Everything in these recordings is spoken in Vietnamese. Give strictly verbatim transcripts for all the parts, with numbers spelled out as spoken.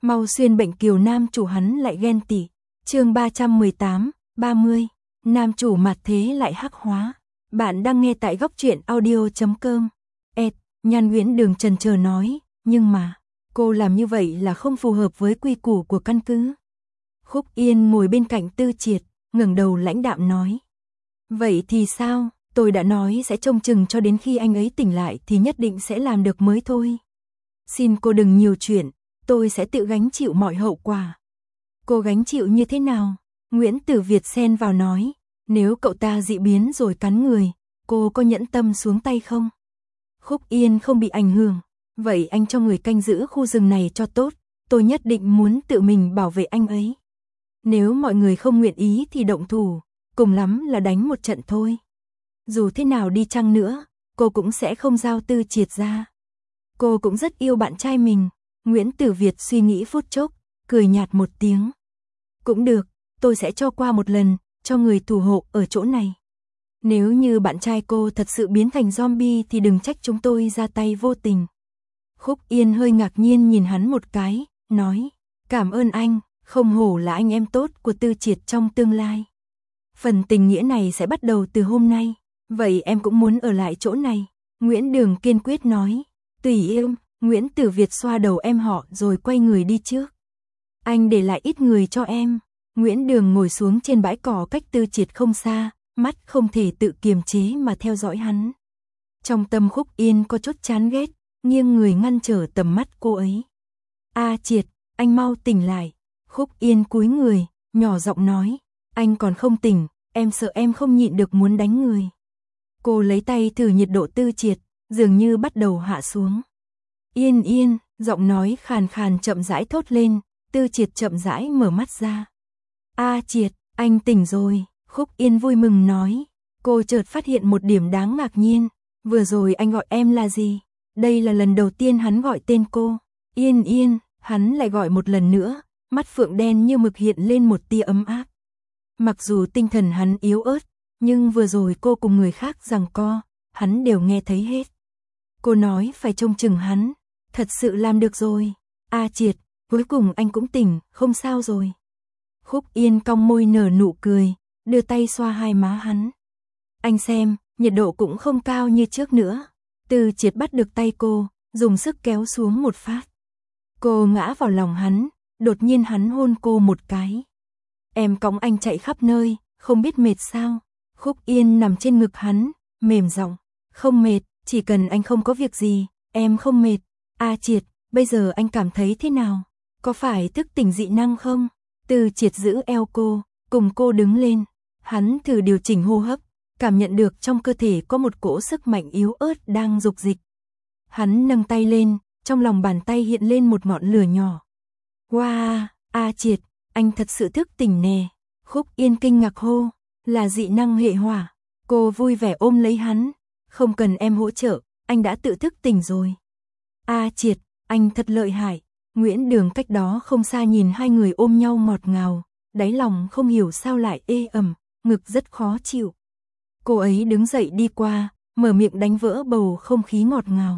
Mau xuyên bệnh kiều nam chủ hắn lại ghen tị. Chương ba trăm mười tám, ba mươi. Nam chủ mặt thế lại hắc hóa. Bạn đang nghe tại góc truyện audio chấm com. Ed, Nhan Nguyễn Đường chần chờ nói, nhưng mà, cô làm như vậy là không phù hợp với quy củ của căn cứ. Khúc Yên ngồi bên cạnh Tư Triệt, ngẩng đầu lãnh đạm nói. Vậy thì sao, tôi đã nói sẽ trông chừng cho đến khi anh ấy tỉnh lại thì nhất định sẽ làm được mới thôi. Xin cô đừng nhiều chuyện, tôi sẽ tự gánh chịu mọi hậu quả. Cô gánh chịu như thế nào? Nguyễn Tử Việt xen vào nói, nếu cậu ta dị biến rồi cắn người, cô có nhẫn tâm xuống tay không? Khúc Yên không bị ảnh hưởng, vậy anh cho người canh giữ khu rừng này cho tốt, tôi nhất định muốn tự mình bảo vệ anh ấy. Nếu mọi người không nguyện ý thì động thủ, cùng lắm là đánh một trận thôi. Dù thế nào đi chăng nữa, cô cũng sẽ không giao Tư Triệt ra. Cô cũng rất yêu bạn trai mình. Nguyễn Tử Việt suy nghĩ phút chốc, cười nhạt một tiếng. Cũng được, tôi sẽ cho qua một lần, cho người thủ hộ ở chỗ này. Nếu như bạn trai cô thật sự biến thành zombie thì đừng trách chúng tôi ra tay vô tình. Khúc Yên hơi ngạc nhiên nhìn hắn một cái, nói, cảm ơn anh, không hổ là anh em tốt của Tư Triệt trong tương lai. Phần tình nghĩa này sẽ bắt đầu từ hôm nay, vậy em cũng muốn ở lại chỗ này. Nguyễn Đường kiên quyết nói, tùy em. Nguyễn Tử Việt xoa đầu em họ rồi quay người đi trước. Anh để lại ít người cho em. Nguyễn Đường ngồi xuống trên bãi cỏ cách Tư Triệt không xa, mắt không thể tự kiềm chế mà theo dõi hắn. Trong tâm Khúc Yên có chút chán ghét, nghiêng người ngăn trở tầm mắt cô ấy. A Triệt, anh mau tỉnh lại. Khúc Yên cúi người, nhỏ giọng nói, anh còn không tỉnh, em sợ em không nhịn được muốn đánh người. Cô lấy tay thử nhiệt độ Tư Triệt, dường như bắt đầu hạ xuống. Yên Yên, giọng nói khàn khàn chậm rãi thốt lên, Tư Triệt chậm rãi mở mắt ra. A Triệt, anh tỉnh rồi, Khúc Yên vui mừng nói. Cô chợt phát hiện một điểm đáng ngạc nhiên, vừa rồi anh gọi em là gì? Đây là lần đầu tiên hắn gọi tên cô. Yên Yên, hắn lại gọi một lần nữa, mắt phượng đen như mực hiện lên một tia ấm áp. Mặc dù tinh thần hắn yếu ớt, nhưng vừa rồi cô cùng người khác giằng co, hắn đều nghe thấy hết. Cô nói phải trông chừng hắn. Thật sự làm được rồi. A Triệt, cuối cùng anh cũng tỉnh, không sao rồi. Khúc Yên cong môi nở nụ cười, đưa tay xoa hai má hắn. Anh xem, nhiệt độ cũng không cao như trước nữa. Tư Triệt bắt được tay cô, dùng sức kéo xuống một phát. Cô ngã vào lòng hắn, đột nhiên hắn hôn cô một cái. Em cõng anh chạy khắp nơi, không biết mệt sao? Khúc Yên nằm trên ngực hắn, mềm giọng, không mệt, chỉ cần anh không có việc gì, em không mệt. A Triệt, bây giờ anh cảm thấy thế nào? Có phải thức tỉnh dị năng không? Tư Triệt giữ eo cô, cùng cô đứng lên. Hắn thử điều chỉnh hô hấp, cảm nhận được trong cơ thể có một cỗ sức mạnh yếu ớt đang dục dịch. Hắn nâng tay lên, trong lòng bàn tay hiện lên một ngọn lửa nhỏ. Wow, A Triệt, anh thật sự thức tỉnh nè. Khúc Yên kinh ngạc hô, là dị năng hệ hỏa. Cô vui vẻ ôm lấy hắn. Không cần em hỗ trợ, anh đã tự thức tỉnh rồi. A Triệt, anh thật lợi hại. Nguyễn Đường cách đó không xa nhìn hai người ôm nhau ngọt ngào, đáy lòng không hiểu sao lại ê ẩm, ngực rất khó chịu. Cô ấy đứng dậy đi qua, mở miệng đánh vỡ bầu không khí ngọt ngào.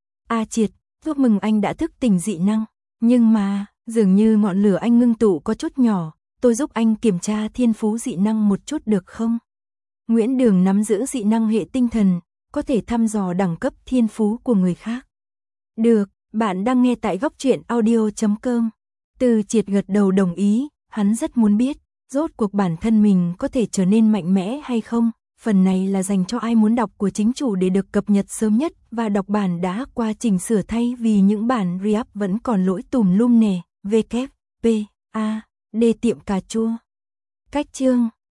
A Triệt, chúc mừng anh đã thức tỉnh dị năng, nhưng mà, dường như ngọn lửa anh ngưng tụ có chút nhỏ, tôi giúp anh kiểm tra thiên phú dị năng một chút được không? Nguyễn Đường nắm giữ dị năng hệ tinh thần, có thể thăm dò đẳng cấp thiên phú của người khác. Được, bạn đang nghe tại góc truyện audio chấm com. Tư Triệt gật đầu đồng ý, hắn rất muốn biết, rốt cuộc bản thân mình có thể trở nên mạnh mẽ hay không. Phần này là dành cho ai muốn đọc của chính chủ để được cập nhật sớm nhất và đọc bản đã qua chỉnh sửa thay vì những bản re-up vẫn còn lỗi tùm lum nè. W P A D tiệm cà chua. Cách chương